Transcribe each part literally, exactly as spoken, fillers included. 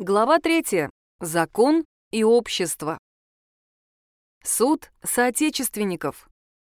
Глава третья. Закон и общество. Суд соотечественников.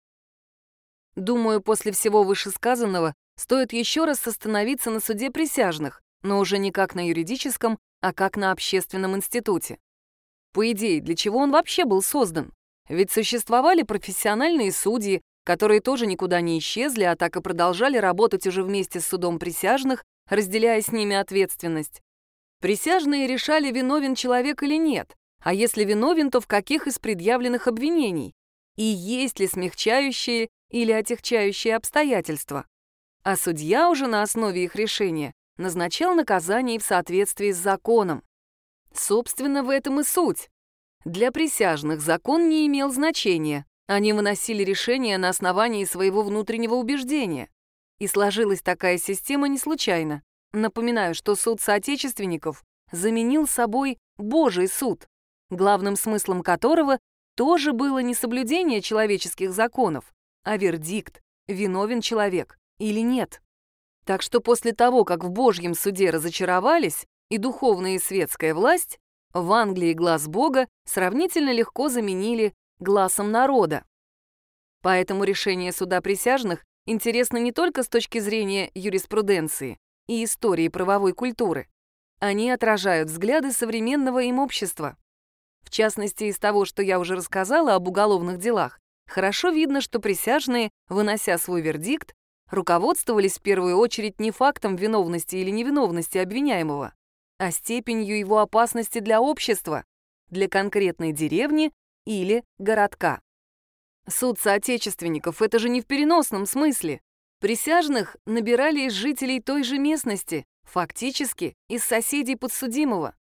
Думаю, после всего вышесказанного стоит еще раз остановиться на суде присяжных, но уже не как на юридическом, а как на общественном институте. По идее, для чего он вообще был создан? Ведь существовали профессиональные судьи, которые тоже никуда не исчезли, а так и продолжали работать уже вместе с судом присяжных, разделяя с ними ответственность. Присяжные решали, виновен человек или нет, а если виновен, то в каких из предъявленных обвинений, и есть ли смягчающие или отягчающие обстоятельства. А судья уже на основе их решения назначал наказание в соответствии с законом. Собственно, в этом и суть. Для присяжных закон не имел значения, они выносили решения на основании своего внутреннего убеждения. И сложилась такая система не случайно. Напоминаю, что суд соотечественников заменил собой Божий суд, главным смыслом которого тоже было не соблюдение человеческих законов, а вердикт, виновен человек или нет. Так что после того, как в Божьем суде разочаровались и духовная и светская власть, в Англии глаз Бога сравнительно легко заменили гласом народа. Поэтому решение суда присяжных интересно не только с точки зрения юриспруденции и истории правовой культуры. Они отражают взгляды современного им общества. В частности, из того, что я уже рассказала об уголовных делах, хорошо видно, что присяжные, вынося свой вердикт, руководствовались в первую очередь не фактом виновности или невиновности обвиняемого, а степенью его опасности для общества, для конкретной деревни или городка. Суд соотечественников — это же не в переносном смысле. Присяжных набирали из жителей той же местности, фактически из соседей подсудимого.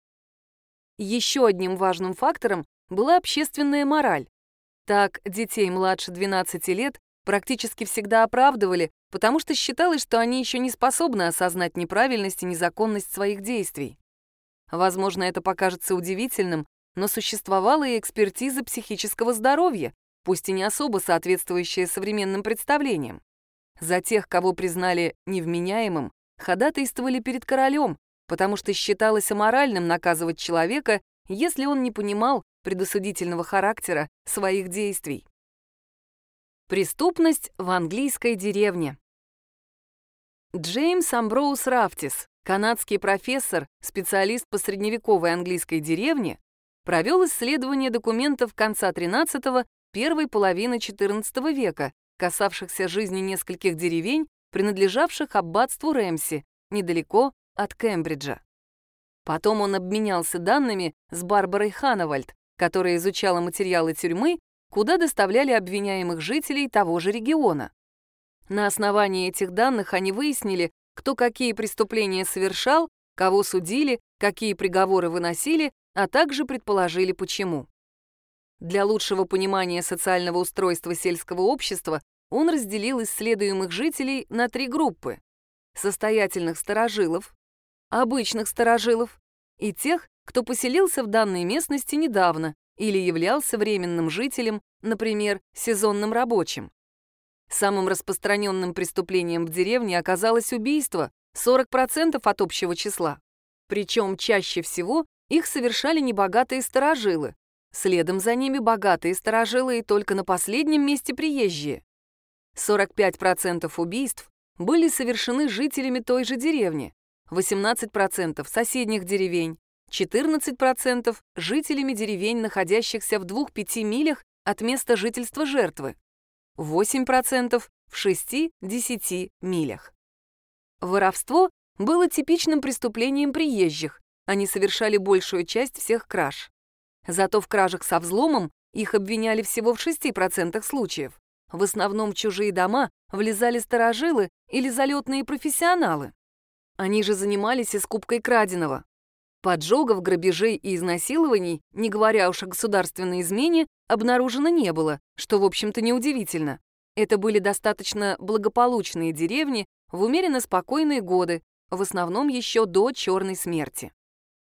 Еще одним важным фактором была общественная мораль. Так, детей младше двенадцати лет практически всегда оправдывали, потому что считалось, что они еще не способны осознать неправильность и незаконность своих действий. Возможно, это покажется удивительным, но существовала и экспертиза психического здоровья, пусть и не особо соответствующая современным представлениям. За тех, кого признали невменяемым, ходатайствовали перед королем, потому что считалось аморальным наказывать человека, если он не понимал предосудительного характера своих действий. Преступность в английской деревне. Джеймс Амброуз Рафтис, канадский профессор, специалист по средневековой английской деревне, провел исследование документов конца тринадцатого — первой половины четырнадцатого века, касавшихся жизни нескольких деревень, принадлежавших аббатству Рэмси, недалеко от Кембриджа. Потом он обменялся данными с Барбарой Ханавальд, которая изучала материалы тюрьмы, куда доставляли обвиняемых жителей того же региона. На основании этих данных они выяснили, кто какие преступления совершал, кого судили, какие приговоры выносили, а также предположили, почему. Для лучшего понимания социального устройства сельского общества он разделил исследуемых жителей на три группы: состоятельных старожилов, обычных старожилов и тех, кто поселился в данной местности недавно или являлся временным жителем, например, сезонным рабочим. Самым распространенным преступлением в деревне оказалось убийство, сорок процентов от общего числа. Причем чаще всего их совершали небогатые старожилы, следом за ними богатые старожилы и только на последнем месте приезжие. сорок пять процентов убийств были совершены жителями той же деревни, восемнадцать процентов соседних деревень, четырнадцать процентов жителями деревень, находящихся в двух-пяти милях от места жительства жертвы, восемь процентов в шести-десяти милях. Воровство было типичным преступлением приезжих, они совершали большую часть всех краж. Зато в кражах со взломом их обвиняли всего в шести процентах случаев. В основном в чужие дома влезали старожилы или залетные профессионалы. Они же занимались и скупкой краденого. Поджогов, грабежей и изнасилований, не говоря уж о государственной измене, обнаружено не было, что, в общем-то, неудивительно. Это были достаточно благополучные деревни в умеренно спокойные годы, в основном еще до Черной смерти.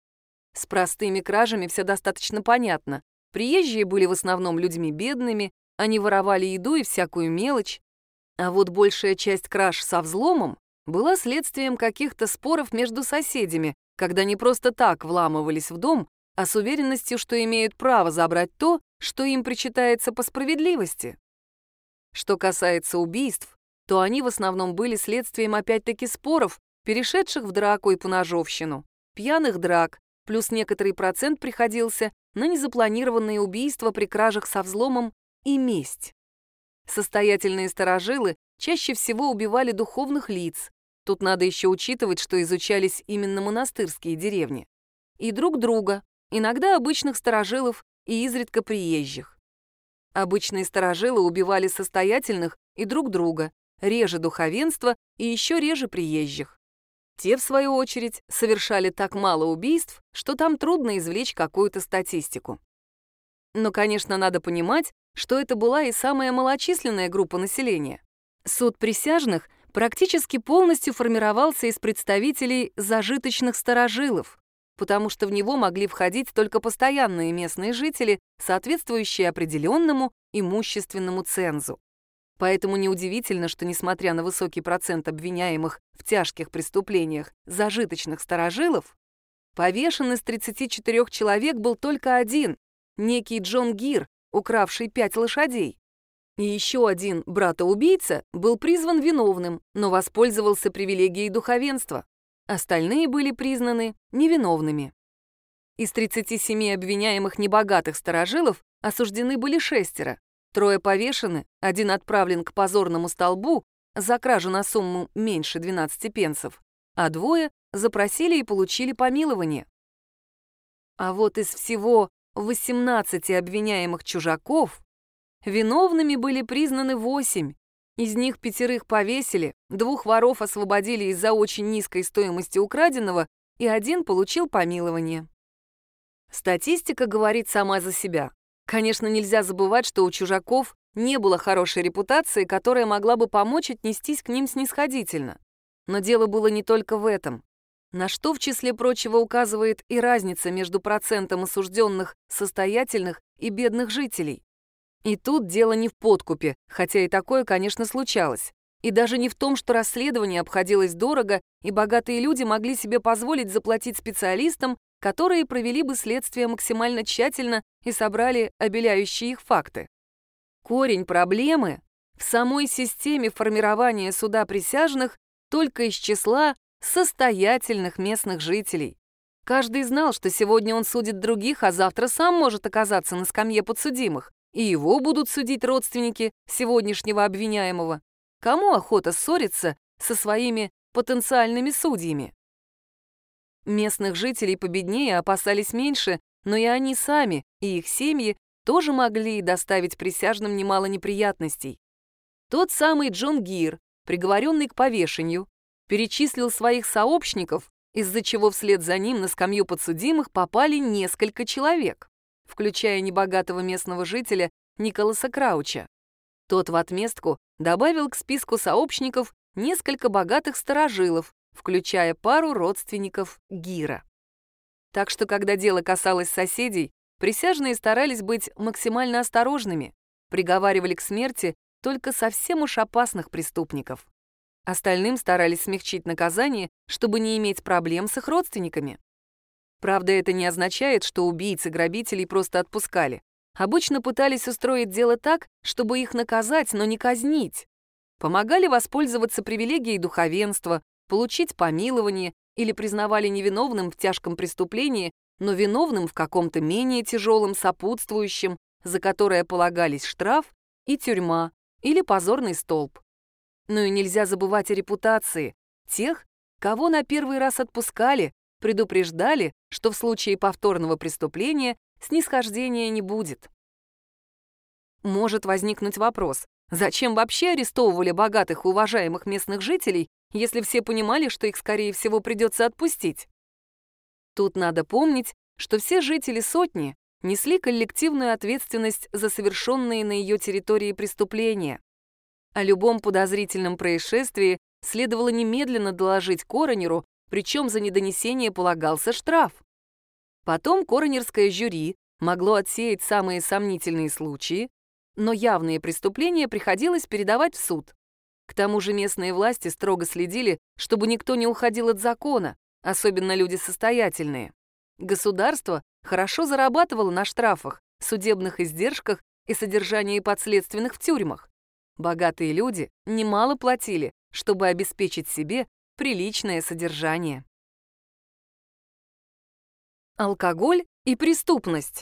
С простыми кражами все достаточно понятно. Приезжие были в основном людьми бедными, они воровали еду и всякую мелочь. А вот большая часть краж со взломом была следствием каких-то споров между соседями, когда не просто так вламывались в дом, а с уверенностью, что имеют право забрать то, что им причитается по справедливости. Что касается убийств, то они в основном были следствием опять-таки споров, перешедших в драку и поножовщину, пьяных драк, плюс некоторый процент приходился на незапланированные убийства при кражах со взломом и месть. Состоятельные старожилы чаще всего убивали духовных лиц. Тут надо еще учитывать, что изучались именно монастырские деревни. И друг друга, иногда обычных старожилов и изредка приезжих. Обычные старожилы убивали состоятельных и друг друга, реже духовенства и еще реже приезжих. Те, в свою очередь, совершали так мало убийств, что там трудно извлечь какую-то статистику. Но, конечно, надо понимать, что это была и самая малочисленная группа населения. Суд присяжных практически полностью формировался из представителей зажиточных старожилов, потому что в него могли входить только постоянные местные жители, соответствующие определенному имущественному цензу. Поэтому неудивительно, что, несмотря на высокий процент обвиняемых в тяжких преступлениях зажиточных старожилов, повешен из тридцати четырёх человек был только один, некий Джон Гир, укравший пять лошадей. И еще один брата-убийца был призван виновным, но воспользовался привилегией духовенства. Остальные были признаны невиновными. Из тридцати семи обвиняемых небогатых старожилов осуждены были шестеро. Трое повешены, один отправлен к позорному столбу за кражу на сумму меньше двенадцати пенсов, а двое запросили и получили помилование. А вот из всего восемнадцати обвиняемых чужаков виновными были признаны восемь. Из них пятерых повесили, двух воров освободили из-за очень низкой стоимости украденного, и один получил помилование. Статистика говорит сама за себя. Конечно, нельзя забывать, что у чужаков не было хорошей репутации, которая могла бы помочь отнестись к ним снисходительно. Но дело было не только в этом. На что, в числе прочего, указывает и разница между процентом осужденных состоятельных и бедных жителей. И тут дело не в подкупе, хотя и такое, конечно, случалось. И даже не в том, что расследование обходилось дорого, и богатые люди могли себе позволить заплатить специалистам, которые провели бы следствие максимально тщательно и собрали обеляющие их факты. Корень проблемы в самой системе формирования суда присяжных только из числа состоятельных местных жителей. Каждый знал, что сегодня он судит других, а завтра сам может оказаться на скамье подсудимых, и его будут судить родственники сегодняшнего обвиняемого. Кому охота ссориться со своими потенциальными судьями? Местных жителей победнее опасались меньше, но и они сами, и их семьи тоже могли доставить присяжным немало неприятностей. Тот самый Джон Гир, приговоренный к повешению, перечислил своих сообщников, из-за чего вслед за ним на скамью подсудимых попали несколько человек, включая небогатого местного жителя Николаса Крауча. Тот в отместку добавил к списку сообщников несколько богатых старожилов, включая пару родственников Гира. Так что, когда дело касалось соседей, присяжные старались быть максимально осторожными, приговаривали к смерти только совсем уж опасных преступников. Остальным старались смягчить наказание, чтобы не иметь проблем с их родственниками. Правда, это не означает, что убийцы грабителей просто отпускали. Обычно пытались устроить дело так, чтобы их наказать, но не казнить. Помогали воспользоваться привилегией духовенства, получить помилование или признавали невиновным в тяжком преступлении, но виновным в каком-то менее тяжелом сопутствующем, за которое полагались штраф и тюрьма или позорный столб. Ну и нельзя забывать о репутации тех, кого на первый раз отпускали, предупреждали, что в случае повторного преступления снисхождения не будет. Может возникнуть вопрос, зачем вообще арестовывали богатых и уважаемых местных жителей, если все понимали, что их, скорее всего, придется отпустить? Тут надо помнить, что все жители сотни несли коллективную ответственность за совершенные на ее территории преступления. О любом подозрительном происшествии следовало немедленно доложить коронеру, причем за недонесение полагался штраф. Потом коронерское жюри могло отсеять самые сомнительные случаи, но явные преступления приходилось передавать в суд. К тому же местные власти строго следили, чтобы никто не уходил от закона, особенно люди состоятельные. Государство хорошо зарабатывало на штрафах, судебных издержках и содержании подследственных в тюрьмах. Богатые люди немало платили, чтобы обеспечить себе приличное содержание. Алкоголь и преступность.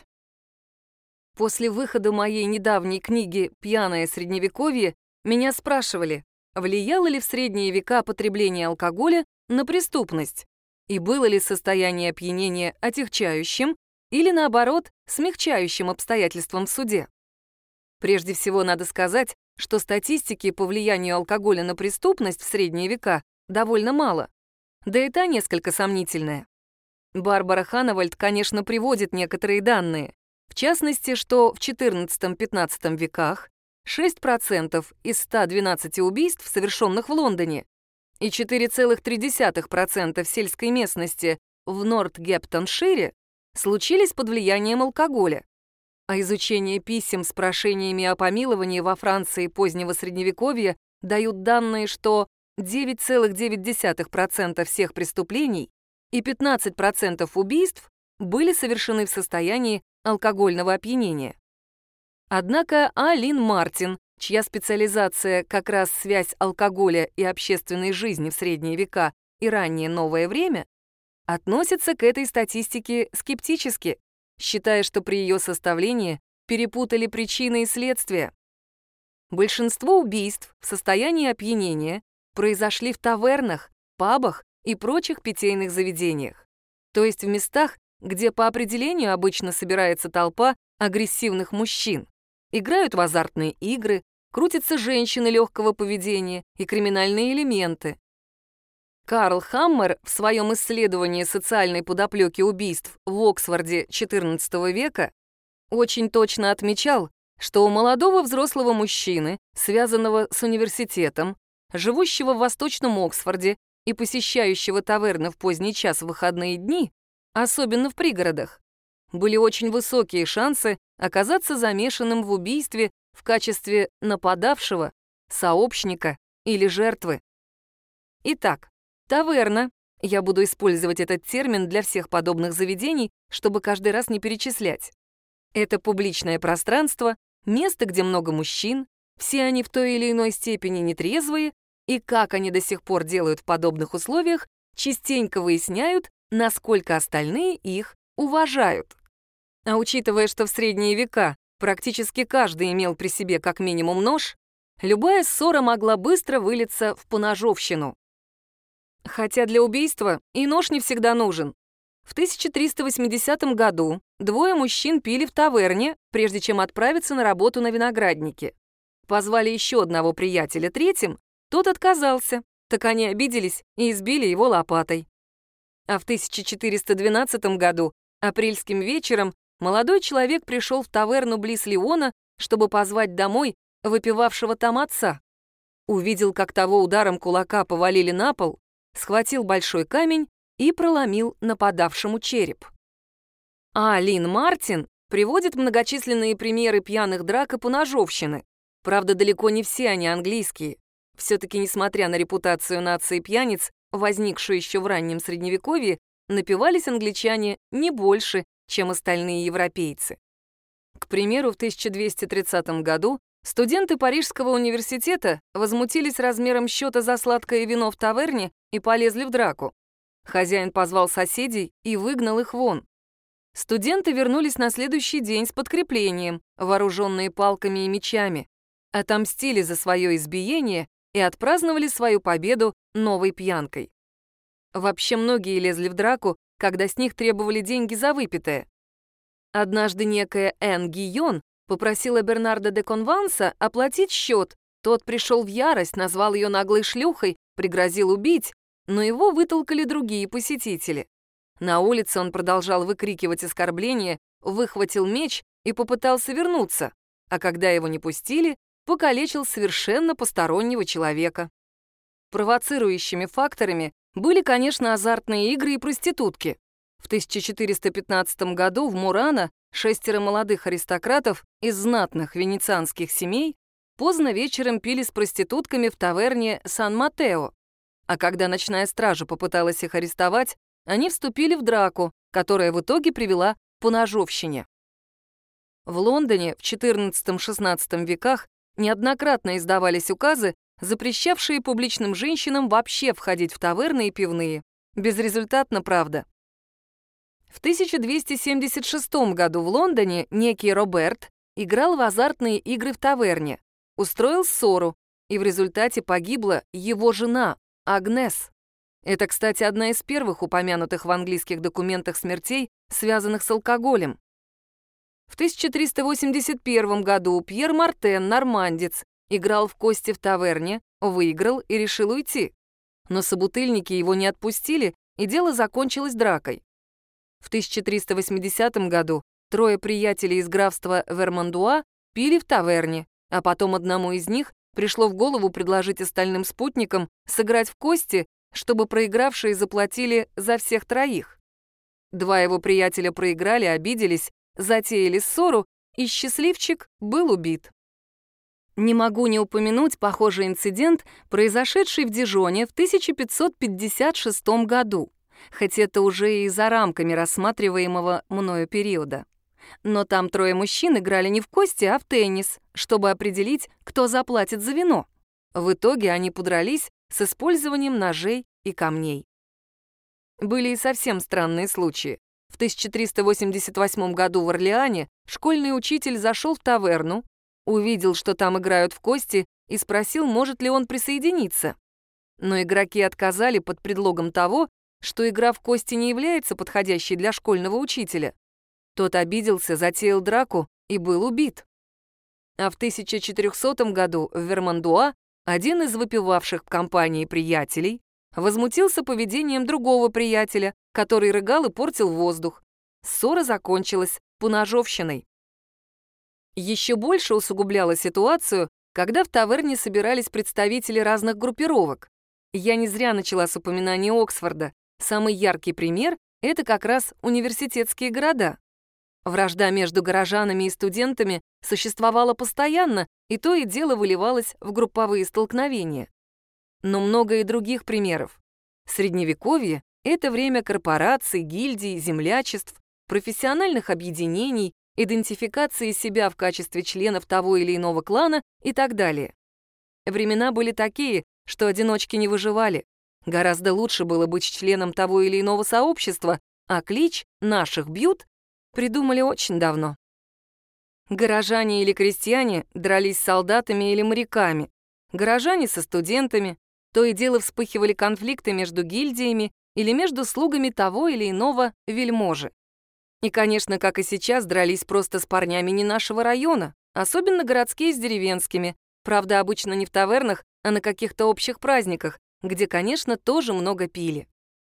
После выхода моей недавней книги «Пьяное средневековье» меня спрашивали, влияло ли в средние века потребление алкоголя на преступность, и было ли состояние опьянения отягчающим или, наоборот, смягчающим обстоятельством в суде. Прежде всего, надо сказать, что статистики по влиянию алкоголя на преступность в средние века довольно мало, да и та несколько сомнительная. Барбара Ханавальд, конечно, приводит некоторые данные, в частности, что в четырнадцатом-пятнадцатом веках шесть процентов из ста двенадцати убийств, совершенных в Лондоне, и четыре целых три десятых процента в сельской местности в Нортгемптоншире случились под влиянием алкоголя. А изучение писем с прошениями о помиловании во Франции позднего Средневековья дают данные, что девять целых девять десятых процента всех преступлений и пятнадцать процентов убийств были совершены в состоянии алкогольного опьянения. Однако Алин Мартин, чья специализация как раз связь алкоголя и общественной жизни в средние века и раннее новое время, относится к этой статистике скептически, считая, что при ее составлении перепутали причины и следствия. Большинство убийств в состоянии опьянения произошли в тавернах, пабах и прочих питейных заведениях, то есть в местах, где по определению обычно собирается толпа агрессивных мужчин, играют в азартные игры, крутятся женщины легкого поведения и криминальные элементы. Карл Хаммер в своем исследовании социальной подоплеки убийств в Оксфорде четырнадцатого века очень точно отмечал, что у молодого взрослого мужчины, связанного с университетом, живущего в Восточном Оксфорде и посещающего таверны в поздний час в выходные дни, особенно в пригородах, были очень высокие шансы оказаться замешанным в убийстве в качестве нападавшего, сообщника или жертвы. Итак, таверна, я буду использовать этот термин для всех подобных заведений, чтобы каждый раз не перечислять. Это публичное пространство, место, где много мужчин, все они в той или иной степени нетрезвые, и как они до сих пор делают в подобных условиях, частенько выясняют, насколько остальные их уважают. А учитывая, что в средние века практически каждый имел при себе как минимум нож, любая ссора могла быстро вылиться в поножовщину. Хотя для убийства и нож не всегда нужен. В тысяча триста восьмидесятом году двое мужчин пили в таверне, прежде чем отправиться на работу на винограднике. Позвали еще одного приятеля третьим, тот отказался, так они обиделись и избили его лопатой. А в тысяча четыреста двенадцатом году, апрельским вечером, молодой человек пришел в таверну близ Лиона, чтобы позвать домой выпивавшего там отца. Увидел, как того ударом кулака повалили на пол, схватил большой камень и проломил нападавшему череп. А Алин Мартин приводит многочисленные примеры пьяных драк и поножовщины. Правда, далеко не все они английские. Все-таки, несмотря на репутацию нации пьяниц, возникшую еще в раннем Средневековье, напивались англичане не больше, чем остальные европейцы. К примеру, в тысяча двести тридцатом году студенты Парижского университета возмутились размером счета за сладкое вино в таверне и полезли в драку. Хозяин позвал соседей и выгнал их вон. Студенты вернулись на следующий день с подкреплением, вооруженные палками и мечами, отомстили за свое избиение и отпраздновали свою победу новой пьянкой. Вообще многие лезли в драку, когда с них требовали деньги за выпитое. Однажды некая Энн Гийон попросила Бернарда де Конванса оплатить счет. Тот пришел в ярость, назвал ее наглой шлюхой, пригрозил убить, но его вытолкали другие посетители. На улице он продолжал выкрикивать оскорбления, выхватил меч и попытался вернуться, а когда его не пустили, покалечил совершенно постороннего человека. Провоцирующими факторами были, конечно, азартные игры и проститутки. В тысяча четыреста пятнадцатом году в Мурано шестеро молодых аристократов из знатных венецианских семей поздно вечером пили с проститутками в таверне Сан-Матео, а когда ночная стража попыталась их арестовать, они вступили в драку, которая в итоге привела к поножовщине. В Лондоне в четырнадцатом-шестнадцатом веках неоднократно издавались указы, запрещавшие публичным женщинам вообще входить в таверны и пивные. Безрезультатно, правда. В тысяча двести семьдесят шестом году в Лондоне некий Роберт играл в азартные игры в таверне, устроил ссору, и в результате погибла его жена, Агнес. Это, кстати, одна из первых упомянутых в английских документах смертей, связанных с алкоголем. В тысяча триста восемьдесят первом году Пьер Мартен, нормандец, играл в кости в таверне, выиграл и решил уйти. Но собутыльники его не отпустили, и дело закончилось дракой. В тысяча триста восьмидесятом году трое приятелей из графства Вермандуа пили в таверне, а потом одному из них пришло в голову предложить остальным спутникам сыграть в кости, чтобы проигравшие заплатили за всех троих. Два его приятеля проиграли, обиделись, затеяли ссору, и счастливчик был убит. Не могу не упомянуть похожий инцидент, произошедший в Дижоне в тысяча пятьсот пятьдесят шестом году, хоть это уже и за рамками рассматриваемого мною периода. Но там трое мужчин играли не в кости, а в теннис, чтобы определить, кто заплатит за вино. В итоге они подрались с использованием ножей и камней. Были и совсем странные случаи. В тысяча триста восемьдесят восьмом году в Орлеане школьный учитель зашел в таверну, увидел, что там играют в кости, и спросил, может ли он присоединиться. Но игроки отказали под предлогом того, что игра в кости не является подходящей для школьного учителя. Тот обиделся, затеял драку и был убит. А в тысяча четырехсотом году в Вермандуа один из выпивавших в компании приятелей возмутился поведением другого приятеля, который рыгал и портил воздух. Ссора закончилась поножовщиной. Еще больше усугубляла ситуацию, когда в таверне собирались представители разных группировок. Я не зря начала с упоминания Оксфорда. Самый яркий пример — это как раз университетские города. Вражда между горожанами и студентами существовала постоянно, и то и дело выливалось в групповые столкновения. Но много и других примеров. Средневековье — это время корпораций, гильдий, землячеств, профессиональных объединений, идентификации себя в качестве членов того или иного клана и так далее. Времена были такие, что одиночки не выживали. Гораздо лучше было быть членом того или иного сообщества, а клич «наших бьют» придумали очень давно. Горожане или крестьяне дрались с солдатами или моряками, горожане со студентами, то и дело вспыхивали конфликты между гильдиями или между слугами того или иного вельможи. И, конечно, как и сейчас, дрались просто с парнями не нашего района, особенно городские с деревенскими, правда, обычно не в тавернах, а на каких-то общих праздниках, где, конечно, тоже много пили.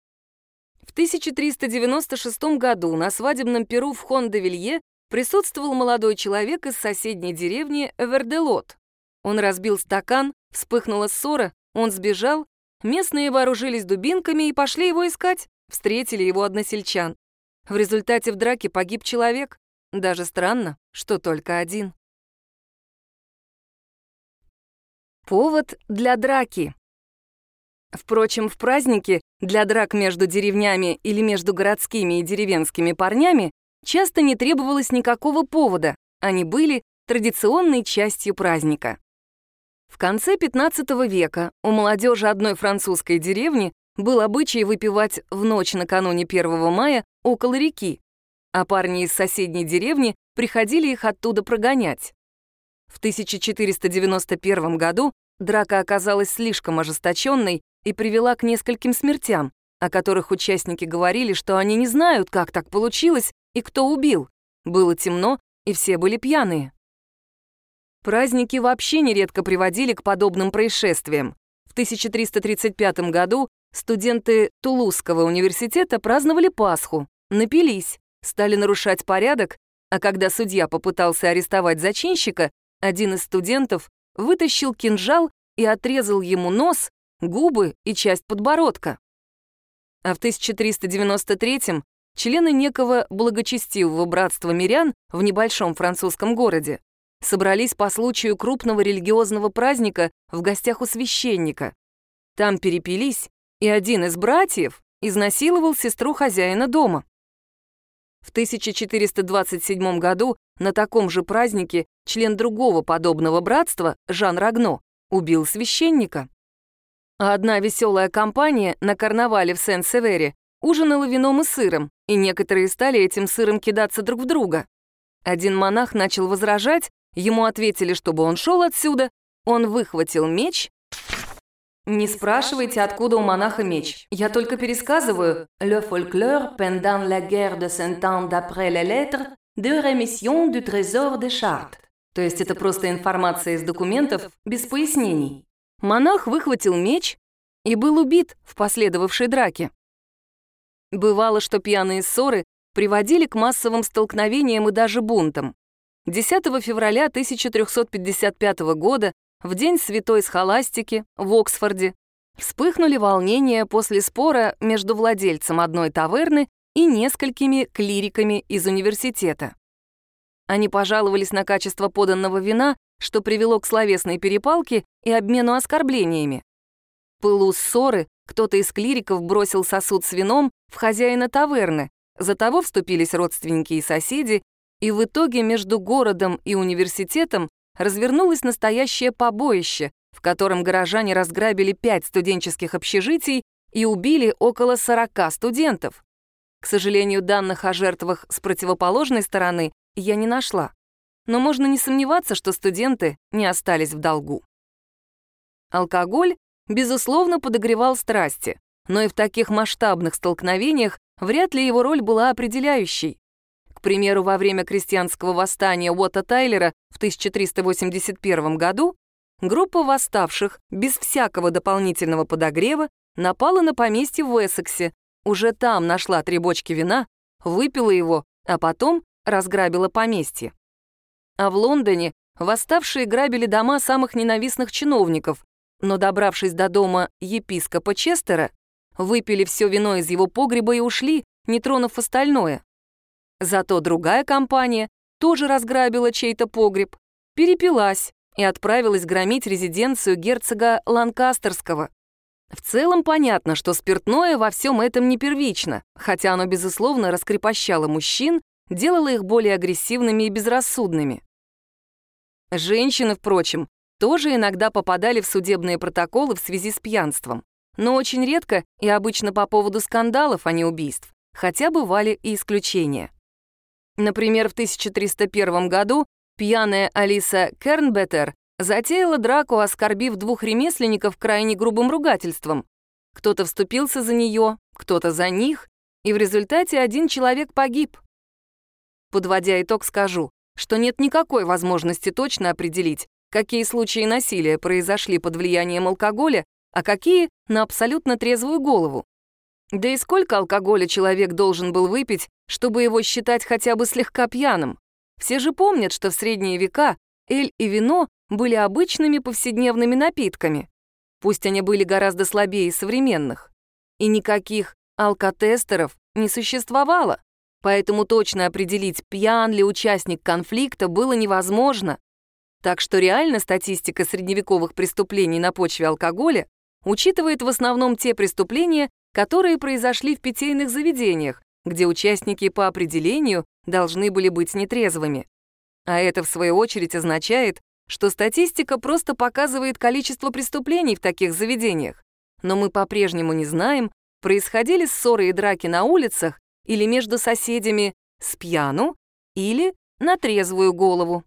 В тысяча триста девяносто шестом году на свадебном пиру в Хон-де-Вилье присутствовал молодой человек из соседней деревни Верделот. Он разбил стакан, вспыхнула ссора, он сбежал, местные вооружились дубинками и пошли его искать, встретили его односельчан. В результате в драке погиб человек, даже странно, что только один. Повод для драки. Впрочем, в праздники для драк между деревнями или между городскими и деревенскими парнями часто не требовалось никакого повода, они были традиционной частью праздника. В конце пятнадцатого века у молодежи одной французской деревни был обычай выпивать в ночь накануне первого мая около реки, а парни из соседней деревни приходили их оттуда прогонять. В тысяча четыреста девяносто первом году драка оказалась слишком ожесточенной и привела к нескольким смертям, о которых участники говорили, что они не знают, как так получилось и кто убил. Было темно, и все были пьяные. Праздники вообще нередко приводили к подобным происшествиям. В тысяча триста тридцать пятом году студенты Тулузского университета праздновали Пасху, напились, стали нарушать порядок, а когда судья попытался арестовать зачинщика, один из студентов вытащил кинжал и отрезал ему нос, губы и часть подбородка. А в тысяча триста девяносто третьем члены некого благочестивого братства мирян в небольшом французском городе собрались по случаю крупного религиозного праздника в гостях у священника. Там перепились, и один из братьев изнасиловал сестру хозяина дома. В тысяча четыреста двадцать седьмом году на таком же празднике член другого подобного братства, Жан Рагно, убил священника. А одна веселая компания на карнавале в Сен-Севере ужинала вином и сыром, и некоторые стали этим сыром кидаться друг в друга. Один монах начал возражать, ему ответили, чтобы он шел отсюда, он выхватил меч. Не спрашивайте, откуда у монаха меч. Я только пересказываю «Le folklore pendant la guerre de Cent Ans d'après les lettres de rémission du trésor de Chartres». То есть это просто информация из документов, без пояснений. Монах выхватил меч и был убит в последовавшей драке. Бывало, что пьяные ссоры приводили к массовым столкновениям и даже бунтам. десятого февраля тысяча трёхсот пятьдесят пятого года, в день святой схоластики в Оксфорде, вспыхнули волнения после спора между владельцем одной таверны и несколькими клириками из университета. Они пожаловались на качество поданного вина, что привело к словесной перепалке и обмену оскорблениями. В пылу ссоры кто-то из клириков бросил сосуд с вином в хозяина таверны, за того вступились родственники и соседи, и в итоге между городом и университетом развернулось настоящее побоище, в котором горожане разграбили пять студенческих общежитий и убили около сорока студентов. К сожалению, данных о жертвах с противоположной стороны я не нашла, но можно не сомневаться, что студенты не остались в долгу. Алкоголь, безусловно, подогревал страсти, но и в таких масштабных столкновениях вряд ли его роль была определяющей. К примеру, во время крестьянского восстания Уотта Тайлера в тысяча триста восемьдесят первом году группа восставших без всякого дополнительного подогрева напала на поместье в Эссексе, уже там нашла три бочки вина, выпила его, а потом разграбила поместье. А в Лондоне восставшие грабили дома самых ненавистных чиновников, но, добравшись до дома епископа Честера, выпили все вино из его погреба и ушли, не тронув остальное. Зато другая компания тоже разграбила чей-то погреб, перепилась и отправилась громить резиденцию герцога Ланкастерского. В целом понятно, что спиртное во всем этом не первично, хотя оно, безусловно, раскрепощало мужчин, делало их более агрессивными и безрассудными. Женщины, впрочем, тоже иногда попадали в судебные протоколы в связи с пьянством, но очень редко и обычно по поводу скандалов, а не убийств, хотя бывали и исключения. Например, в тысяча триста первом году пьяная Алиса Кернбеттер затеяла драку, оскорбив двух ремесленников крайне грубым ругательством. Кто-то вступился за нее, кто-то за них, и в результате один человек погиб. Подводя итог, скажу, что нет никакой возможности точно определить, какие случаи насилия произошли под влиянием алкоголя, а какие — на абсолютно трезвую голову. Да и сколько алкоголя человек должен был выпить, чтобы его считать хотя бы слегка пьяным? Все же помнят, что в средние века эль и вино были обычными повседневными напитками. Пусть они были гораздо слабее современных. И никаких алкотестеров не существовало, поэтому точно определить, пьян ли участник конфликта, было невозможно. Так что реально статистика средневековых преступлений на почве алкоголя учитывает в основном те преступления, которые произошли в питейных заведениях, где участники по определению должны были быть нетрезвыми. А это, в свою очередь, означает, что статистика просто показывает количество преступлений в таких заведениях. Но мы по-прежнему не знаем, происходили ссоры и драки на улицах или между соседями с пьяну или на трезвую голову.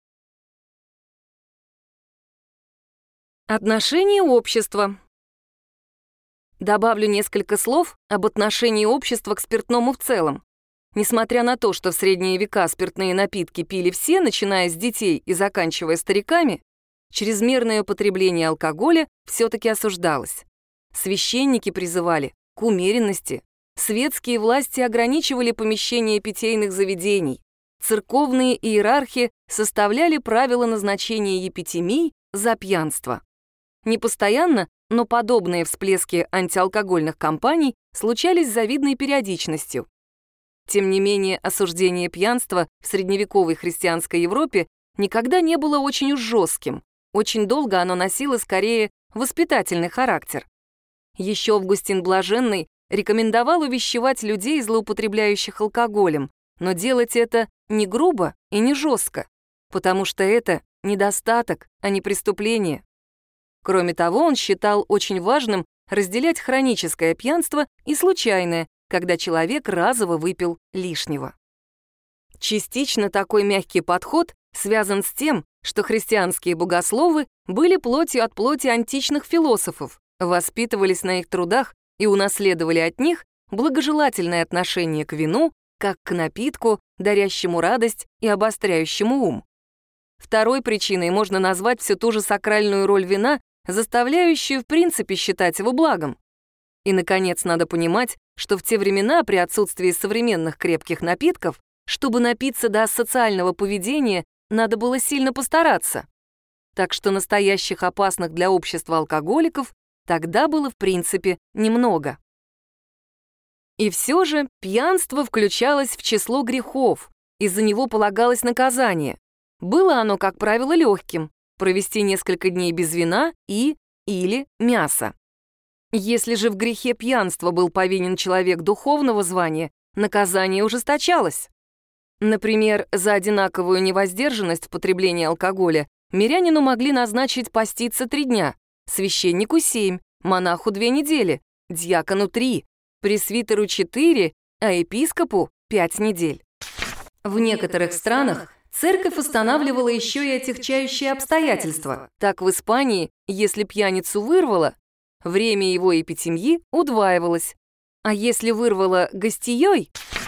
Отношение общества. Добавлю несколько слов об отношении общества к спиртному в целом. Несмотря на то, что в средние века спиртные напитки пили все, начиная с детей и заканчивая стариками, чрезмерное употребление алкоголя все-таки осуждалось. Священники призывали к умеренности, светские власти ограничивали помещение питейных заведений, церковные иерархи составляли правила назначения епитемий за пьянство. Не постоянно, но подобные всплески антиалкогольных кампаний случались с завидной периодичностью. Тем не менее, осуждение пьянства в средневековой христианской Европе никогда не было очень уж жестким. Очень долго оно носило скорее воспитательный характер. Еще Августин Блаженный рекомендовал увещевать людей, злоупотребляющих алкоголем, но делать это не грубо и не жестко, потому что это недостаток, а не преступление. Кроме того, он считал очень важным разделять хроническое пьянство и случайное, когда человек разово выпил лишнего. Частично такой мягкий подход связан с тем, что христианские богословы были плотью от плоти античных философов, воспитывались на их трудах и унаследовали от них благожелательное отношение к вину, как к напитку, дарящему радость и обостряющему ум. Второй причиной можно назвать всю ту же сакральную роль вина, заставляющую в принципе считать его благом. И, наконец, надо понимать, что в те времена при отсутствии современных крепких напитков, чтобы напиться до асоциального поведения, надо было сильно постараться. Так что настоящих опасных для общества алкоголиков тогда было в принципе немного. И все же пьянство включалось в число грехов, из-за него полагалось наказание. Было оно, как правило, легким — провести несколько дней без вина и или мяса. Если же в грехе пьянства был повинен человек духовного звания, наказание ужесточалось. Например, за одинаковую невоздержанность в потреблении алкоголя мирянину могли назначить поститься три дня, священнику семь, монаху две недели, дьякону три, пресвитеру четыре, а епископу пять недель. В некоторых странах церковь устанавливала еще и отягчающие обстоятельства. Так в Испании, если пьяницу вырвало, время его эпитемьи удваивалось. А если вырвало гостией,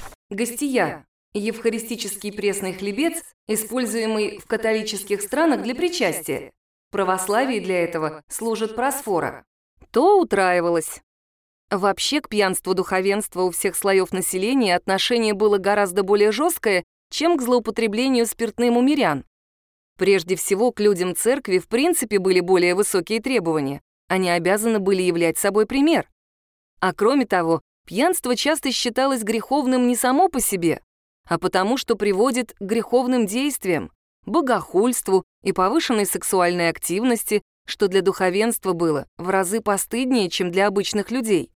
гостия — евхаристический пресный хлебец, используемый в католических странах для причастия, в православии для этого служит просфора, то утраивалось. Вообще к пьянству духовенства у всех слоев населения отношение было гораздо более жесткое, чем к злоупотреблению спиртным у мирян. Прежде всего, к людям церкви в принципе были более высокие требования. Они обязаны были являть собой пример. А кроме того, пьянство часто считалось греховным не само по себе, а потому что приводит к греховным действиям, богохульству и повышенной сексуальной активности, что для духовенства было в разы постыднее, чем для обычных людей.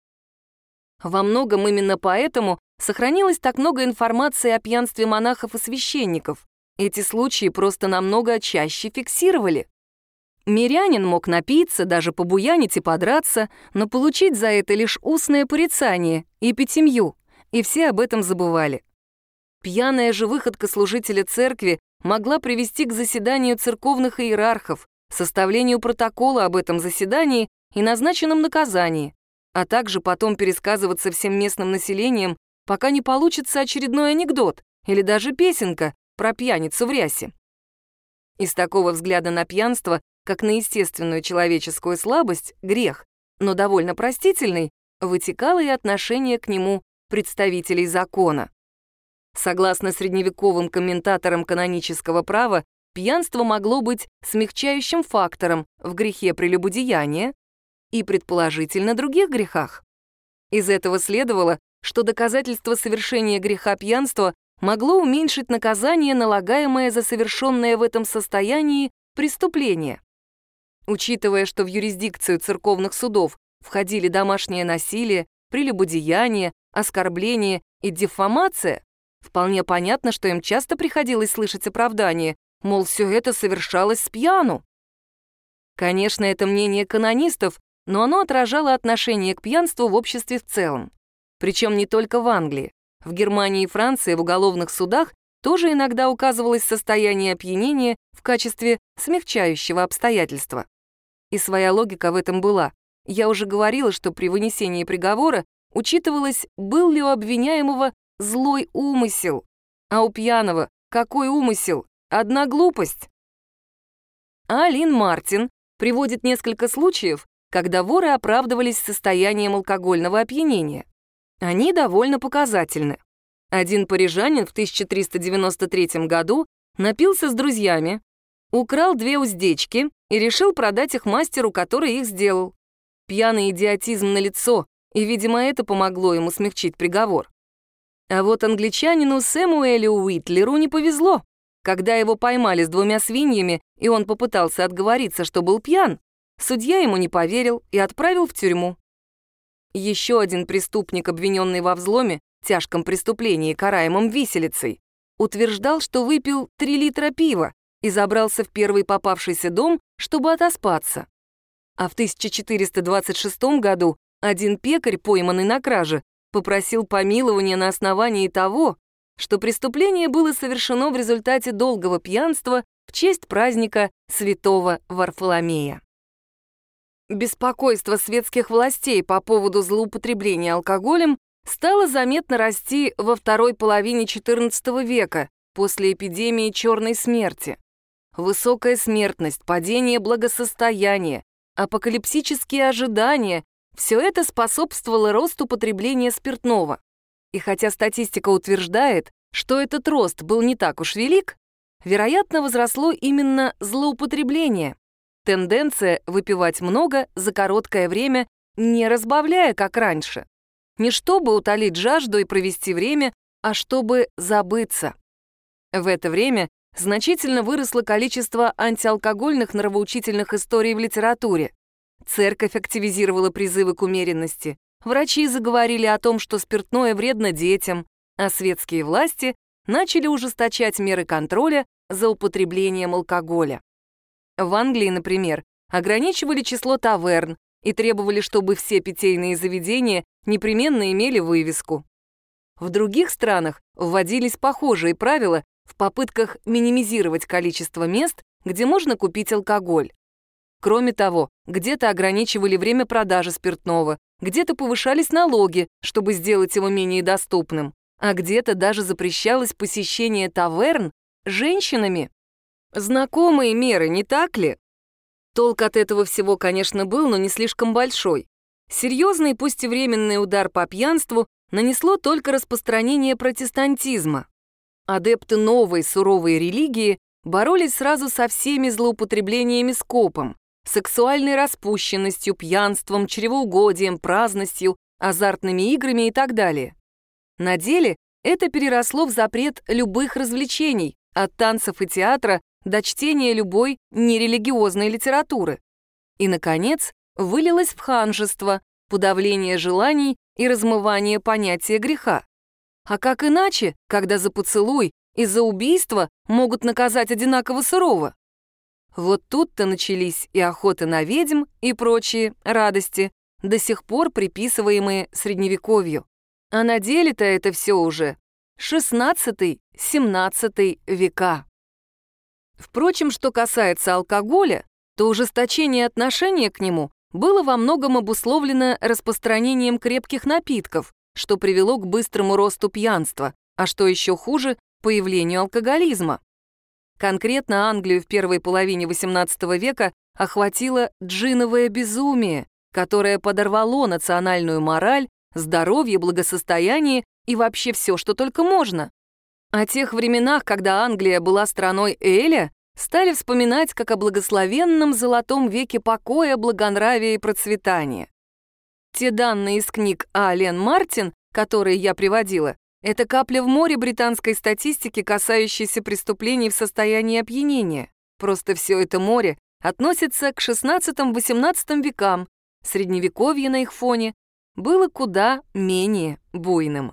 Во многом именно поэтому сохранилось так много информации о пьянстве монахов и священников. Эти случаи просто намного чаще фиксировали. Мирянин мог напиться, даже побуянить и подраться, но получить за это лишь устное порицание, эпитемью, и все об этом забывали. Пьяная же выходка служителя церкви могла привести к заседанию церковных иерархов, составлению протокола об этом заседании и назначенном наказании, а также потом пересказываться всем местным населением, пока не получится очередной анекдот или даже песенка про пьяницу в рясе. Из такого взгляда на пьянство, как на естественную человеческую слабость, грех, но довольно простительный, вытекало и отношение к нему представителей закона. Согласно средневековым комментаторам канонического права, пьянство могло быть смягчающим фактором в грехе прелюбодеяния и, предположительно, других грехах. Из этого следовало, что доказательство совершения греха пьянства могло уменьшить наказание, налагаемое за совершенное в этом состоянии преступление. Учитывая, что в юрисдикцию церковных судов входили домашнее насилие, прелюбодеяние, оскорбление и дефамация, вполне понятно, что им часто приходилось слышать оправдание, мол, все это совершалось с пьяну. Конечно, это мнение канонистов, но оно отражало отношение к пьянству в обществе в целом. Причем не только в Англии. В Германии и Франции в уголовных судах тоже иногда указывалось состояние опьянения в качестве смягчающего обстоятельства. И своя логика в этом была. Я уже говорила, что при вынесении приговора учитывалось, был ли у обвиняемого злой умысел, а у пьяного какой умысел? Одна глупость. А Лин Мартин приводит несколько случаев, когда воры оправдывались состоянием алкогольного опьянения. Они довольно показательны. Один парижанин в тысяча триста девяносто третьем году напился с друзьями, украл две уздечки и решил продать их мастеру, который их сделал. Пьяный идиотизм налицо, и, видимо, это помогло ему смягчить приговор. А вот англичанину Сэмуэлю Уитлеру не повезло. Когда его поймали с двумя свиньями, и он попытался отговориться, что был пьян, судья ему не поверил и отправил в тюрьму. Еще один преступник, обвиненный во взломе, тяжком преступлении, караемом виселицей, утверждал, что выпил три литра пива и забрался в первый попавшийся дом, чтобы отоспаться. А в тысяча четыреста двадцать шестом году один пекарь, пойманный на краже, попросил помилования на основании того, что преступление было совершено в результате долгого пьянства в честь праздника Святого Варфоломея. Беспокойство светских властей по поводу злоупотребления алкоголем стало заметно расти во второй половине четырнадцатого века после эпидемии черной смерти. Высокая смертность, падение благосостояния, апокалипсические ожидания — все это способствовало росту потребления спиртного. И хотя статистика утверждает, что этот рост был не так уж велик, вероятно, возросло именно злоупотребление. Тенденция выпивать много за короткое время, не разбавляя, как раньше. Не чтобы утолить жажду и провести время, а чтобы забыться. В это время значительно выросло количество антиалкогольных нравоучительных историй в литературе. Церковь активизировала призывы к умеренности. Врачи заговорили о том, что спиртное вредно детям, а светские власти начали ужесточать меры контроля за употреблением алкоголя. В Англии, например, ограничивали число таверн и требовали, чтобы все питейные заведения непременно имели вывеску. В других странах вводились похожие правила в попытках минимизировать количество мест, где можно купить алкоголь. Кроме того, где-то ограничивали время продажи спиртного, где-то повышались налоги, чтобы сделать его менее доступным, а где-то даже запрещалось посещение таверн женщинами. Знакомые меры, не так ли? Толк от этого всего, конечно, был, но не слишком большой. Серьезный, пусть и временный удар по пьянству нанесло только распространение протестантизма. Адепты новой суровой религии боролись сразу со всеми злоупотреблениями скопом, сексуальной распущенностью, пьянством, чревоугодием, праздностью, азартными играми и так далее. На деле это переросло в запрет любых развлечений, от танцев и театра до чтения любой нерелигиозной литературы. И, наконец, вылилось в ханжество, подавление желаний и размывание понятия греха. А как иначе, когда за поцелуй и за убийство могут наказать одинаково сурово? Вот тут-то начались и охоты на ведьм, и прочие радости, до сих пор приписываемые Средневековью. А на деле-то это все уже шестнадцатый-семнадцатый века. Впрочем, что касается алкоголя, то ужесточение отношения к нему было во многом обусловлено распространением крепких напитков, что привело к быстрому росту пьянства, а что еще хуже — появлению алкоголизма. Конкретно Англию в первой половине восемнадцатого века охватило джиновое безумие, которое подорвало национальную мораль, здоровье, благосостояние и вообще все, что только можно. О тех временах, когда Англия была страной Эля, стали вспоминать как о благословенном золотом веке покоя, благонравия и процветания. Те данные из книг Ален Мартин, которые я приводила, это капля в море британской статистики, касающейся преступлений в состоянии опьянения. Просто все это море относится к шестнадцатому-восемнадцатому векам, средневековье на их фоне было куда менее буйным.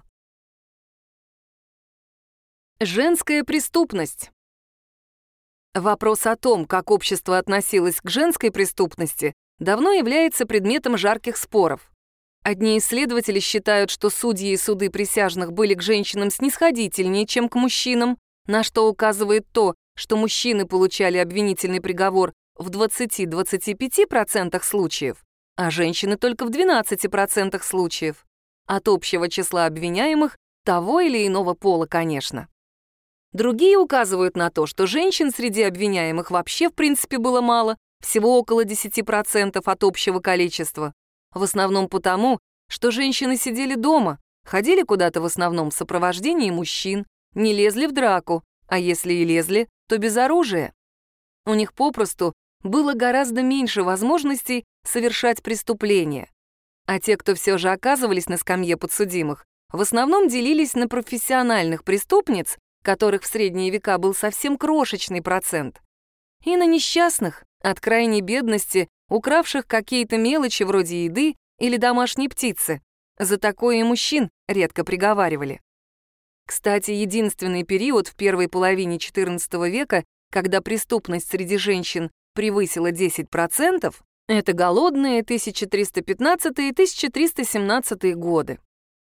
Женская преступность. Вопрос о том, как общество относилось к женской преступности, давно является предметом жарких споров. Одни исследователи считают, что судьи и суды присяжных были к женщинам снисходительнее, чем к мужчинам, на что указывает то, что мужчины получали обвинительный приговор в двадцати-двадцати пяти процентах случаев, а женщины только в двенадцати процентах случаев. От общего числа обвиняемых того или иного пола, конечно. Другие указывают на то, что женщин среди обвиняемых вообще в принципе было мало, всего около десяти процентов от общего количества. В основном потому, что женщины сидели дома, ходили куда-то в основном в сопровождении мужчин, не лезли в драку, а если и лезли, то без оружия. У них попросту было гораздо меньше возможностей совершать преступления. А те, кто все же оказывались на скамье подсудимых, в основном делились на профессиональных преступниц, которых в средние века был совсем крошечный процент, и на несчастных, от крайней бедности, укравших какие-то мелочи вроде еды или домашней птицы. За такое и мужчин редко приговаривали. Кстати, единственный период в первой половине четырнадцатого века, когда преступность среди женщин превысила десять процентов, это голодные тысяча триста пятнадцатый — тысяча триста семнадцатый годы.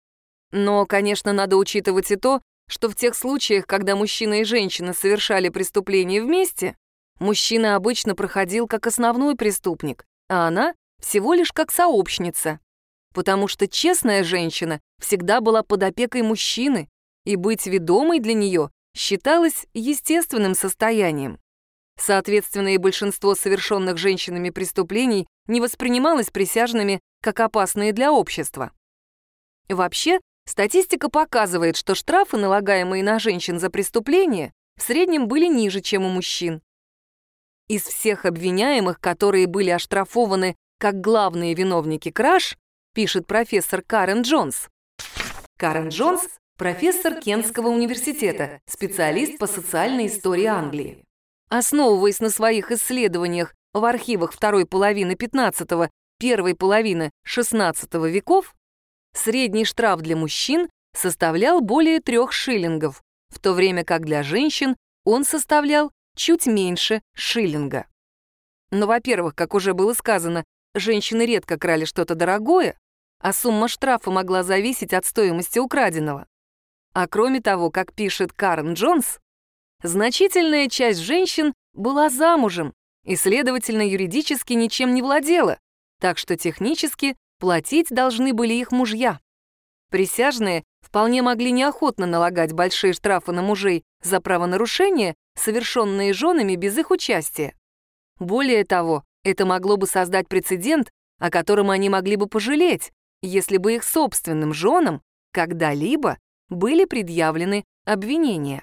Но, конечно, надо учитывать и то, что в тех случаях, когда мужчина и женщина совершали преступление вместе, мужчина обычно проходил как основной преступник, а она всего лишь как сообщница. Потому что честная женщина всегда была под опекой мужчины, и быть ведомой для нее считалось естественным состоянием. Соответственно, и большинство совершенных женщинами преступлений не воспринималось присяжными как опасные для общества. Вообще, статистика показывает, что штрафы, налагаемые на женщин за преступления, в среднем были ниже, чем у мужчин. Из всех обвиняемых, которые были оштрафованы как главные виновники краж, пишет профессор Карен Джонс. Карен Джонс — профессор Кентского университета, специалист по социальной истории Англии. Основываясь на своих исследованиях в архивах второй половины пятнадцатого — первой половины шестнадцатого веков, средний штраф для мужчин составлял более трех шиллингов, в то время как для женщин он составлял чуть меньше шиллинга. Но, во-первых, как уже было сказано, женщины редко крали что-то дорогое, а сумма штрафа могла зависеть от стоимости украденного. А кроме того, как пишет Карен Джонс, значительная часть женщин была замужем и, следовательно, юридически ничем не владела, так что технически платить должны были их мужья. Присяжные вполне могли неохотно налагать большие штрафы на мужей за правонарушения, совершенные женами без их участия. Более того, это могло бы создать прецедент, о котором они могли бы пожалеть, если бы их собственным женам когда-либо были предъявлены обвинения.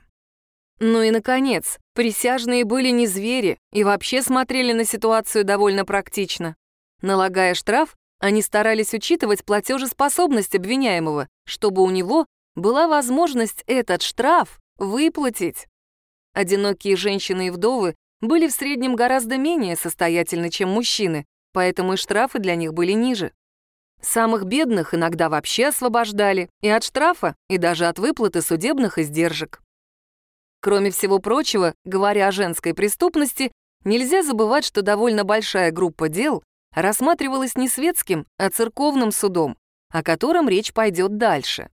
Ну и, наконец, присяжные были не звери и вообще смотрели на ситуацию довольно практично. Налагая штраф, они старались учитывать платежеспособность обвиняемого, чтобы у него была возможность этот штраф выплатить. Одинокие женщины и вдовы были в среднем гораздо менее состоятельны, чем мужчины, поэтому и штрафы для них были ниже. Самых бедных иногда вообще освобождали и от штрафа, и даже от выплаты судебных издержек. Кроме всего прочего, говоря о женской преступности, нельзя забывать, что довольно большая группа дел рассматривалась не светским, а церковным судом, о котором речь пойдет дальше.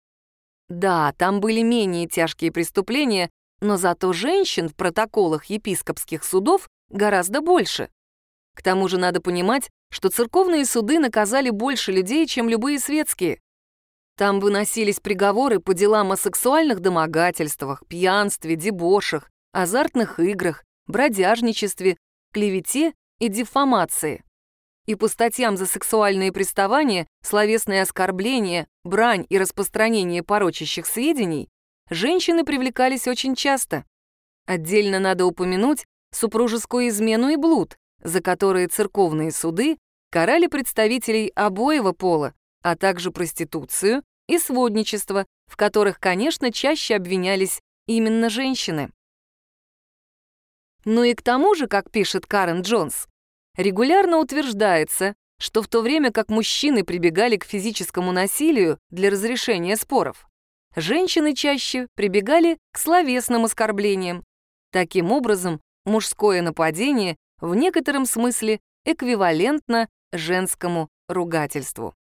Да, там были менее тяжкие преступления, но зато женщин в протоколах епископских судов гораздо больше. К тому же надо понимать, что церковные суды наказали больше людей, чем любые светские. Там выносились приговоры по делам о сексуальных домогательствах, пьянстве, дебошах, азартных играх, бродяжничестве, клевете и диффамации. И по статьям за сексуальные приставания, словесные оскорбления, брань и распространение порочащих сведений женщины привлекались очень часто. Отдельно надо упомянуть супружескую измену и блуд, за которые церковные суды карали представителей обоего пола, а также проституцию и сводничество, в которых, конечно, чаще обвинялись именно женщины. Ну и к тому же, как пишет Карен Джонс, регулярно утверждается, что в то время как мужчины прибегали к физическому насилию для разрешения споров, женщины чаще прибегали к словесным оскорблениям. Таким образом, мужское нападение в некотором смысле эквивалентно женскому ругательству.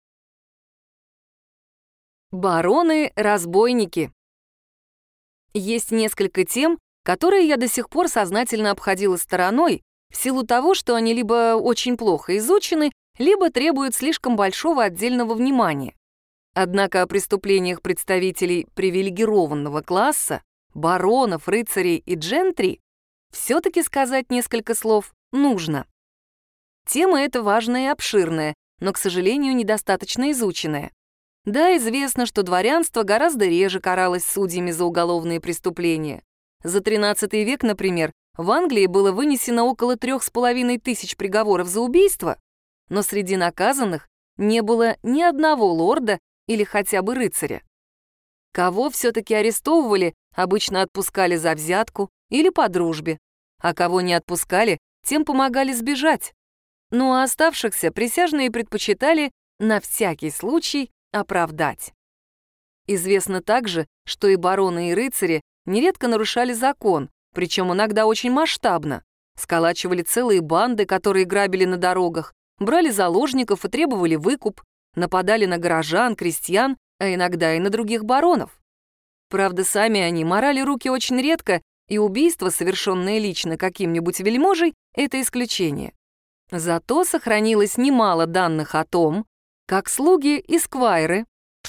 Бароны-разбойники. Есть несколько тем, которые я до сих пор сознательно обходила стороной, в силу того, что они либо очень плохо изучены, либо требуют слишком большого отдельного внимания. Однако о преступлениях представителей привилегированного класса, баронов, рыцарей и джентри, все-таки сказать несколько слов нужно. Тема эта важная и обширная, но, к сожалению, недостаточно изученная. Да, известно, что дворянство гораздо реже каралось судьями за уголовные преступления. За тринадцатый век, например, в Англии было вынесено около трех с половиной тысяч приговоров за убийство, но среди наказанных не было ни одного лорда или хотя бы рыцаря. Кого все-таки арестовывали, обычно отпускали за взятку или по дружбе, а кого не отпускали, тем помогали сбежать. Ну а оставшихся присяжные предпочитали на всякий случай оправдать. Известно также, что и бароны, и рыцари нередко нарушали закон, причем иногда очень масштабно. Сколачивали целые банды, которые грабили на дорогах, брали заложников и требовали выкуп, нападали на горожан, крестьян, а иногда и на других баронов. Правда, сами они морали руки очень редко, и убийство, совершенное лично каким-нибудь вельможей, — это исключение. Зато сохранилось немало данных о том, как слуги и сквайры.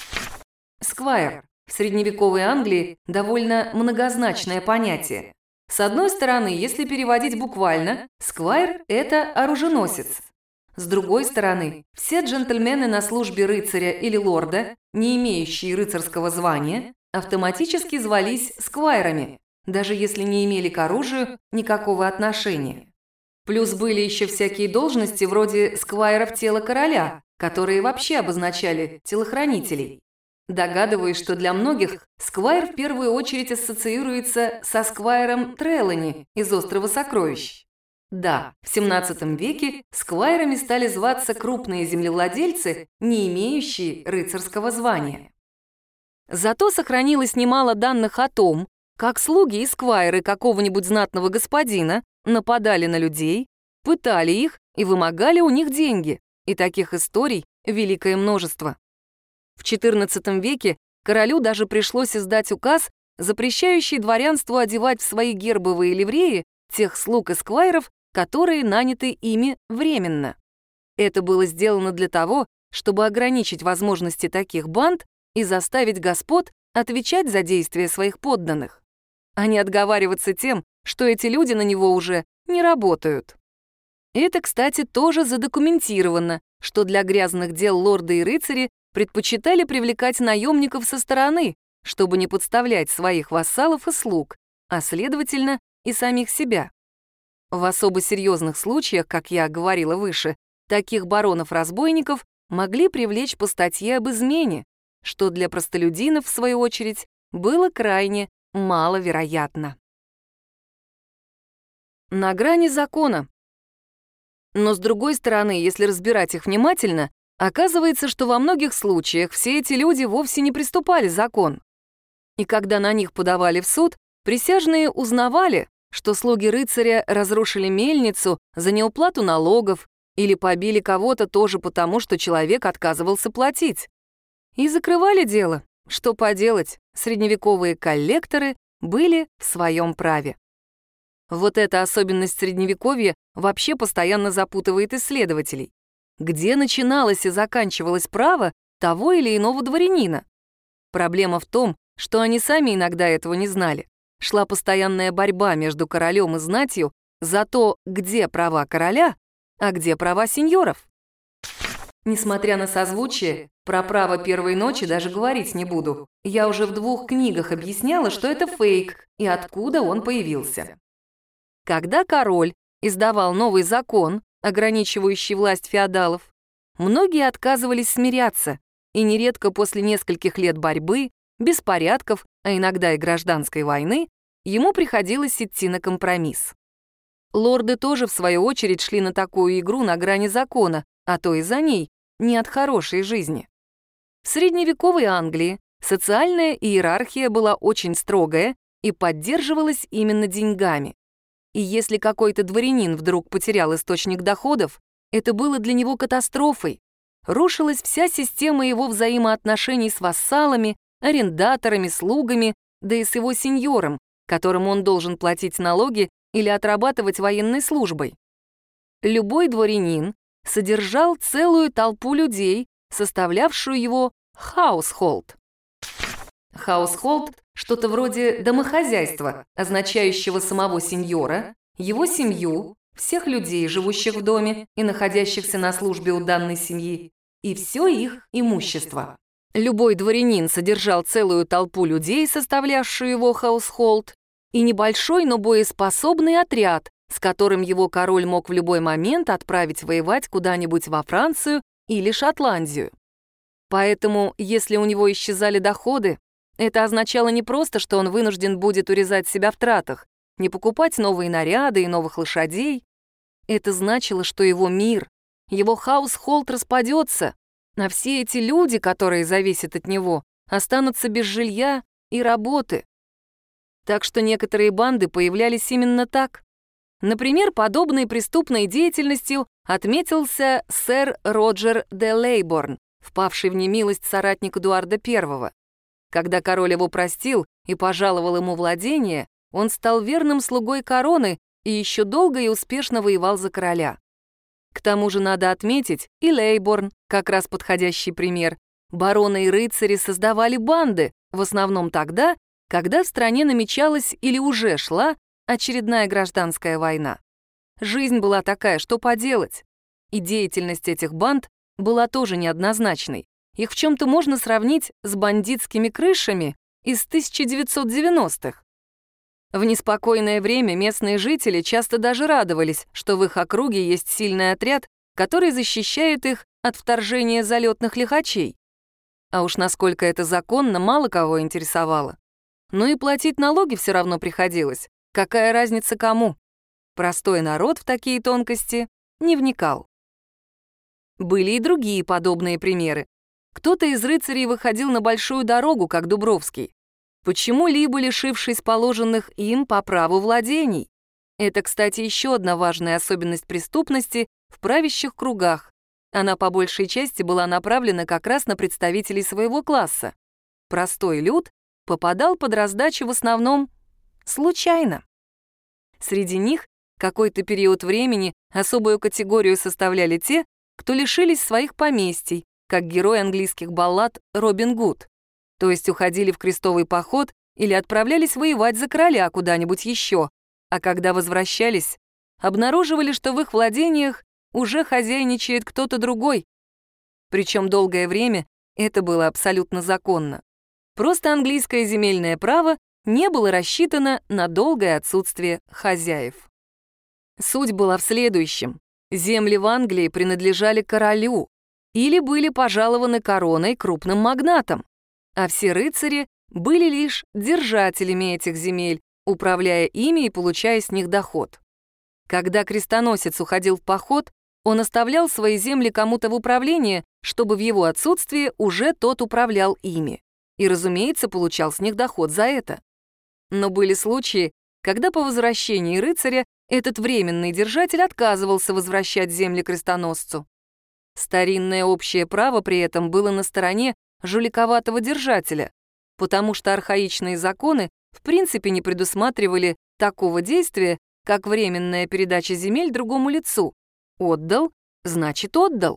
Сквайр в средневековой Англии довольно многозначное понятие. С одной стороны, если переводить буквально, сквайр — это оруженосец. С другой стороны, все джентльмены на службе рыцаря или лорда, не имеющие рыцарского звания, автоматически звались сквайрами, даже если не имели к оружию никакого отношения. Плюс были еще всякие должности вроде сквайров тела короля, которые вообще обозначали телохранителей. Догадываюсь, что для многих сквайр в первую очередь ассоциируется со сквайром Трелани из «Острова сокровищ». Да, в семнадцатом веке сквайрами стали зваться крупные землевладельцы, не имеющие рыцарского звания. Зато сохранилось немало данных о том, как слуги и сквайры какого-нибудь знатного господина нападали на людей, пытали их и вымогали у них деньги, и таких историй великое множество. В четырнадцатом веке королю даже пришлось издать указ, запрещающий дворянству одевать в свои гербовые ливреи тех слуг и сквайров, которые наняты ими временно. Это было сделано для того, чтобы ограничить возможности таких банд и заставить господ отвечать за действия своих подданных, а не отговариваться тем, что эти люди на него уже не работают. Это, кстати, тоже задокументировано, что для грязных дел лорды и рыцари предпочитали привлекать наемников со стороны, чтобы не подставлять своих вассалов и слуг, а, следовательно, и самих себя. В особо серьезных случаях, как я говорила выше, таких баронов-разбойников могли привлечь по статье об измене, что для простолюдинов, в свою очередь, было крайне маловероятно. На грани закона. Но с другой стороны, если разбирать их внимательно, оказывается, что во многих случаях все эти люди вовсе не приступали закон. И когда на них подавали в суд, присяжные узнавали, что слуги рыцаря разрушили мельницу за неуплату налогов или побили кого-то тоже потому, что человек отказывался платить. И закрывали дело. Что поделать, средневековые коллекторы были в своем праве. Вот эта особенность Средневековья вообще постоянно запутывает исследователей. Где начиналось и заканчивалось право того или иного дворянина? Проблема в том, что они сами иногда этого не знали. Шла постоянная борьба между королем и знатью за то, где права короля, а где права сеньоров. Несмотря на созвучие, про право первой ночи даже говорить не буду. Я уже в двух книгах объясняла, что это фейк и откуда он появился. Когда король издавал новый закон, ограничивающий власть феодалов, многие отказывались смиряться, и нередко после нескольких лет борьбы, беспорядков, а иногда и гражданской войны, ему приходилось идти на компромисс. Лорды тоже, в свою очередь, шли на такую игру на грани закона, а то и за ней, не от хорошей жизни. В средневековой Англии социальная иерархия была очень строгая и поддерживалась именно деньгами. И если какой-то дворянин вдруг потерял источник доходов, это было для него катастрофой. Рушилась вся система его взаимоотношений с вассалами, арендаторами, слугами, да и с его сеньором, которому он должен платить налоги или отрабатывать военной службой. Любой дворянин содержал целую толпу людей, составлявшую его household. Household — что-то вроде домохозяйства, означающего самого сеньора, его семью, всех людей, живущих в доме и находящихся на службе у данной семьи, и все их имущество. Любой дворянин содержал целую толпу людей, составлявшую его household, и небольшой, но боеспособный отряд, с которым его король мог в любой момент отправить воевать куда-нибудь во Францию или Шотландию. Поэтому, если у него исчезали доходы, это означало не просто, что он вынужден будет урезать себя в тратах, не покупать новые наряды и новых лошадей. Это значило, что его мир, его хаусхолд распадется, А все эти люди, которые зависят от него, останутся без жилья и работы. Так что некоторые банды появлялись именно так. Например, подобной преступной деятельностью отметился сэр Роджер де Лейборн, впавший в немилость соратник Эдуарда Первого. Когда король его простил и пожаловал ему владение, он стал верным слугой короны и еще долго и успешно воевал за короля. К тому же надо отметить и Лейборн, как раз подходящий пример. Бароны и рыцари создавали банды, в основном тогда, когда в стране намечалась или уже шла очередная гражданская война. Жизнь была такая, что поделать. И деятельность этих банд была тоже неоднозначной. Их в чем-то можно сравнить с бандитскими крышами из тысяча девятьсот девяностых. В неспокойное время местные жители часто даже радовались, что в их округе есть сильный отряд, который защищает их от вторжения залетных лихачей. А уж насколько это законно, мало кого интересовало. Ну и платить налоги все равно приходилось. Какая разница кому? Простой народ в такие тонкости не вникал. Были и другие подобные примеры. Кто-то из рыцарей выходил на большую дорогу, как Дубровский. Почему-либо лишившись положенных им по праву владений. Это, кстати, еще одна важная особенность преступности в правящих кругах. Она по большей части была направлена как раз на представителей своего класса. Простой люд попадал под раздачу в основном случайно. Среди них какой-то период времени особую категорию составляли те, кто лишились своих поместий, как герой английских баллад Робин Гуд, то есть уходили в крестовый поход или отправлялись воевать за короля куда-нибудь еще, а когда возвращались, обнаруживали, что в их владениях уже хозяйничает кто-то другой. Причем долгое время это было абсолютно законно. Просто английское земельное право не было рассчитано на долгое отсутствие хозяев. Суть была в следующем. Земли в Англии принадлежали королю или были пожалованы короной крупным магнатам, а все рыцари были лишь держателями этих земель, управляя ими и получая с них доход. Когда крестоносец уходил в поход, он оставлял свои земли кому-то в управление, чтобы в его отсутствие уже тот управлял ими. И, разумеется, получал с них доход за это. Но были случаи, когда по возвращении рыцаря этот временный держатель отказывался возвращать земли крестоносцу. Старинное общее право при этом было на стороне жуликоватого держателя, потому что архаичные законы в принципе не предусматривали такого действия, как временная передача земель другому лицу. Отдал, значит отдал.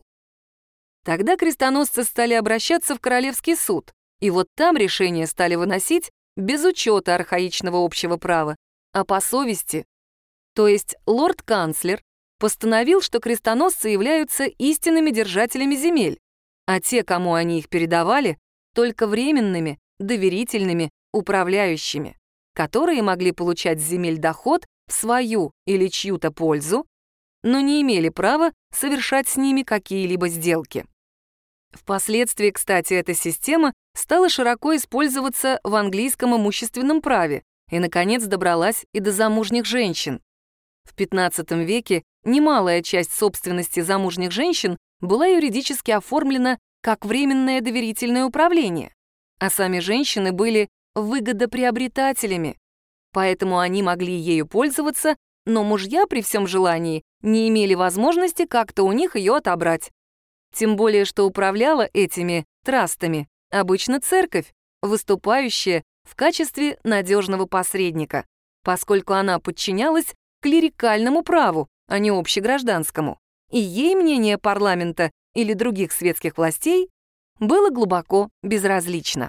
Тогда крестоносцы стали обращаться в Королевский суд, и вот там решения стали выносить без учета архаичного общего права, а по совести. То есть лорд-канцлер постановил, что крестоносцы являются истинными держателями земель, а те, кому они их передавали, только временными, доверительными, управляющими, которые могли получать с земель доход в свою или чью-то пользу, но не имели права совершать с ними какие-либо сделки. Впоследствии, кстати, эта система стала широко использоваться в английском имущественном праве и, наконец, добралась и до замужних женщин. В пятнадцатом веке немалая часть собственности замужних женщин была юридически оформлена как временное доверительное управление, а сами женщины были выгодоприобретателями, поэтому они могли ею пользоваться, но мужья при всем желании не имели возможности как-то у них ее отобрать. Тем более, что управляла этими трастами обычно церковь, выступающая в качестве надежного посредника, поскольку она подчинялась клерикальному праву, а не общегражданскому, и ей мнение парламента или других светских властей было глубоко безразлично.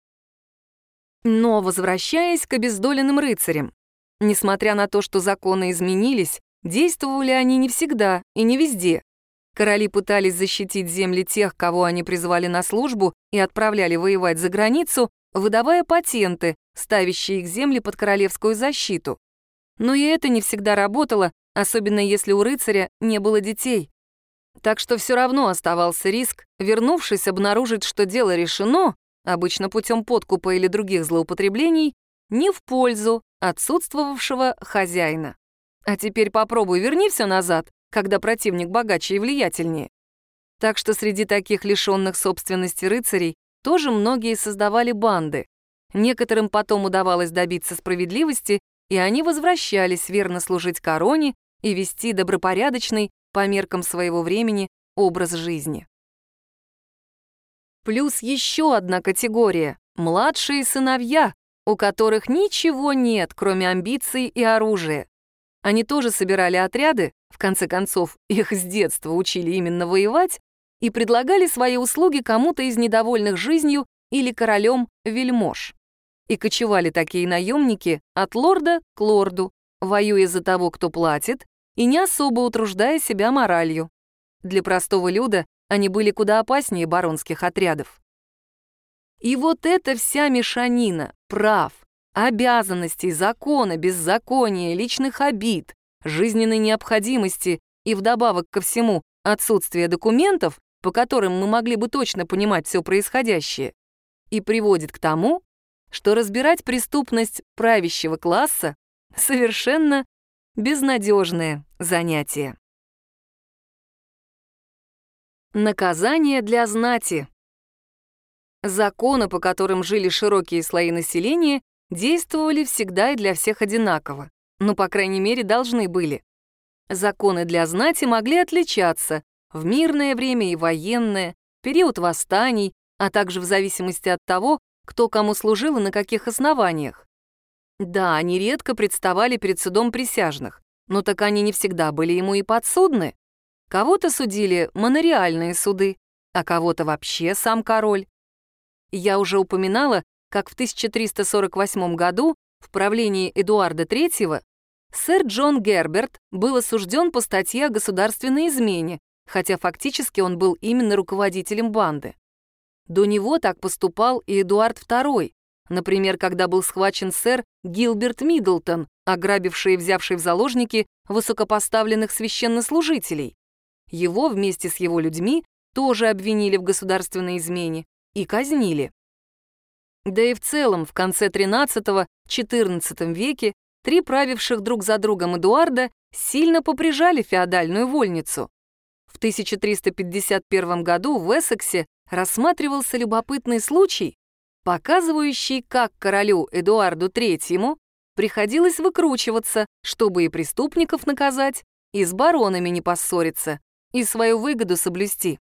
Но возвращаясь к обездоленным рыцарям, несмотря на то, что законы изменились, действовали они не всегда и не везде. Короли пытались защитить земли тех, кого они призвали на службу и отправляли воевать за границу, выдавая патенты, ставящие их земли под королевскую защиту. Но и это не всегда работало, особенно если у рыцаря не было детей. Так что все равно оставался риск, вернувшись, обнаружить, что дело решено, обычно путем подкупа или других злоупотреблений, не в пользу отсутствовавшего хозяина. А теперь попробуй верни все назад, когда противник богаче и влиятельнее. Так что среди таких лишенных собственности рыцарей тоже многие создавали банды. Некоторым потом удавалось добиться справедливости, и они возвращались верно служить короне и вести добропорядочный, по меркам своего времени, образ жизни. Плюс еще одна категория — младшие сыновья, у которых ничего нет, кроме амбиций и оружия. Они тоже собирали отряды, в конце концов, их с детства учили именно воевать, и предлагали свои услуги кому-то из недовольных жизнью или королем вельмож. И кочевали такие наемники от лорда к лорду, воюя за того, кто платит, и не особо утруждая себя моралью. Для простого люда они были куда опаснее баронских отрядов. И вот эта вся мешанина прав, обязанностей, закона, беззакония, личных обид, жизненной необходимости и вдобавок ко всему отсутствие документов, по которым мы могли бы точно понимать все происходящее, и приводит к тому, что разбирать преступность правящего класса совершенно безнадежное занятие. Наказание для знати. Законы, по которым жили широкие слои населения, действовали всегда и для всех одинаково, ну, по крайней мере, должны были. Законы для знати могли отличаться в мирное время и военное, период восстаний, а также в зависимости от того, кто кому служил и на каких основаниях. Да, они редко представали перед судом присяжных, но так они не всегда были ему и подсудны. Кого-то судили монархиальные суды, а кого-то вообще сам король. Я уже упоминала, как в тысяча триста сорок восьмом году в правлении Эдуарда третьего сэр Джон Герберт был осужден по статье о государственной измене, хотя фактически он был именно руководителем банды. До него так поступал и Эдуард второй, например, когда был схвачен сэр Гилберт Миддлтон, ограбивший и взявший в заложники высокопоставленных священнослужителей. Его вместе с его людьми тоже обвинили в государственной измене и казнили. Да и в целом в конце тринадцатого-четырнадцатом веке три правивших друг за другом Эдуарда сильно поприжали феодальную вольницу. В тысяча триста пятьдесят первом году в Эссексе рассматривался любопытный случай, показывающий, как королю Эдуарду третьему приходилось выкручиваться, чтобы и преступников наказать, и с баронами не поссориться, и свою выгоду соблюсти.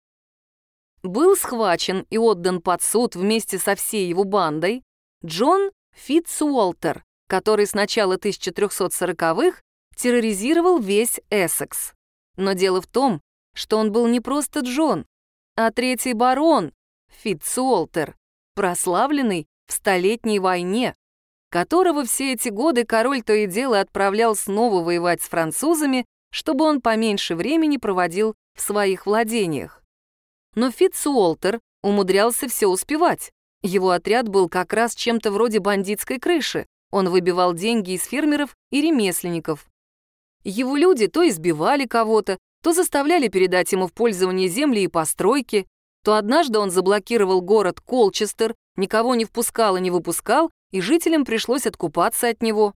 Был схвачен и отдан под суд вместе со всей его бандой Джон Фитцуолтер, который с начала тысяча трёхсот сороковых терроризировал весь Эссекс. Но дело в том, что он был не просто Джон, а третий барон Фитцуолтер, прославленный в Столетней войне, которого все эти годы король то и дело отправлял снова воевать с французами, чтобы он поменьше времени проводил в своих владениях. Но Фитцуолтер умудрялся все успевать. Его отряд был как раз чем-то вроде бандитской крыши. Он выбивал деньги из фермеров и ремесленников. Его люди то избивали кого-то, то заставляли передать ему в пользование земли и постройки, то однажды он заблокировал город Колчестер, никого не впускал и не выпускал, и жителям пришлось откупаться от него.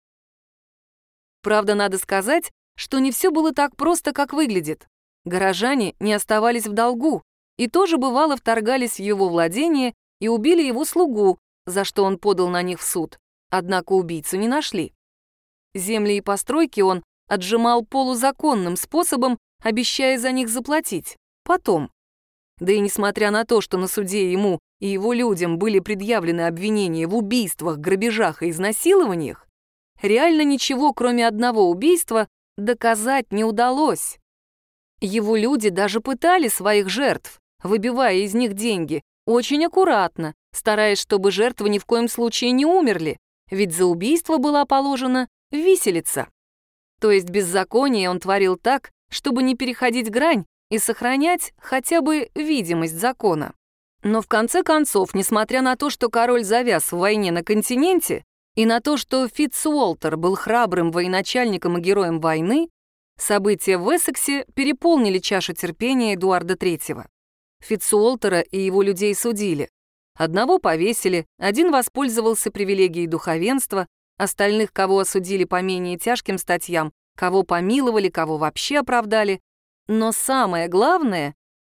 Правда, надо сказать, что не все было так просто, как выглядит. Горожане не оставались в долгу, и тоже бывало вторгались в его владение и убили его слугу, за что он подал на них в суд. Однако убийцу не нашли. Земли и постройки он отжимал полузаконным способом, обещая за них заплатить. Потом. Да и несмотря на то, что на суде ему и его людям были предъявлены обвинения в убийствах, грабежах и изнасилованиях, реально ничего, кроме одного убийства, доказать не удалось. Его люди даже пытали своих жертв, выбивая из них деньги, очень аккуратно, стараясь, чтобы жертвы ни в коем случае не умерли, ведь за убийство была положена виселица. То есть беззаконие он творил так, чтобы не переходить грань и сохранять хотя бы видимость закона. Но в конце концов, несмотря на то, что король завяз в войне на континенте, и на то, что Фитцуолтер был храбрым военачальником и героем войны, события в Эссексе переполнили чашу терпения Эдуарда третьего. Фитцуолтера и его людей судили. Одного повесили, один воспользовался привилегией духовенства, остальных, кого осудили по менее тяжким статьям, кого помиловали, кого вообще оправдали. Но самое главное,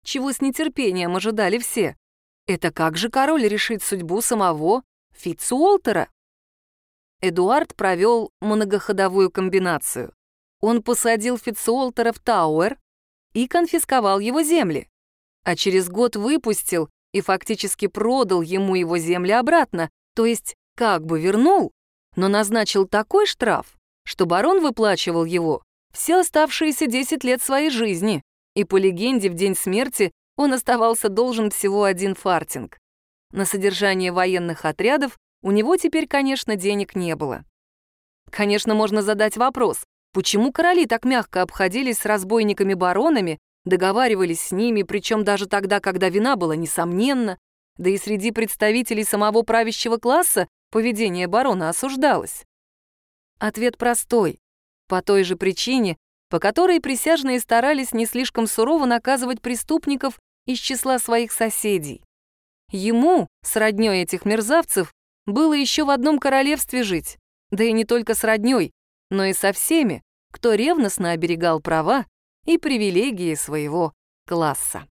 чего с нетерпением ожидали все. Это как же король решит судьбу самого Фицуолтера? Эдуард провел многоходовую комбинацию. Он посадил Фицуолтера в Тауэр и конфисковал его земли, а через год выпустил и фактически продал ему его земли обратно, то есть как бы вернул, но назначил такой штраф, что барон выплачивал его все оставшиеся десять лет своей жизни, и по легенде в день смерти он оставался должен всего один фартинг. На содержание военных отрядов у него теперь, конечно, денег не было. Конечно, можно задать вопрос, почему короли так мягко обходились с разбойниками-баронами, договаривались с ними, причем даже тогда, когда вина была несомненна, да и среди представителей самого правящего класса поведение барона осуждалось. Ответ простой. По той же причине, по которой присяжные старались не слишком сурово наказывать преступников из числа своих соседей. Ему, с роднёй этих мерзавцев, было еще в одном королевстве жить, да и не только с роднёй, но и со всеми, кто ревностно оберегал права и привилегии своего класса.